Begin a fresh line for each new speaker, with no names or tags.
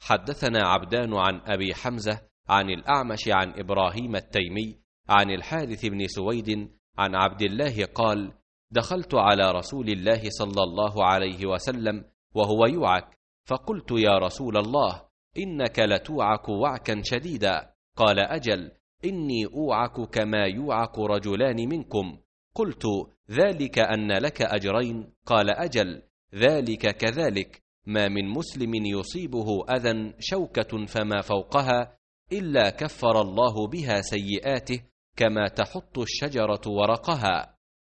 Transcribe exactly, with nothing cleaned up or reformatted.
حدثنا عبدان عن أبي حمزة عن الأعمش عن إبراهيم التيمي عن الحارث بن سويد عن عبد الله قال: دخلت على رسول الله صلى الله عليه وسلم وهو يوعك، فقلت: يا رسول الله، إنك لتوعك وعكا شديدا. قال: أجل، إني أوعك كما يوعك رجلان منكم. قلت: ذلك أن لك أجرين؟ قال: أجل، ذلك كذلك، ما من مسلم يصيبه أذى شوكة فما فوقها إلا كفر الله بها سيئاته كما تحط الشجرة ورقها.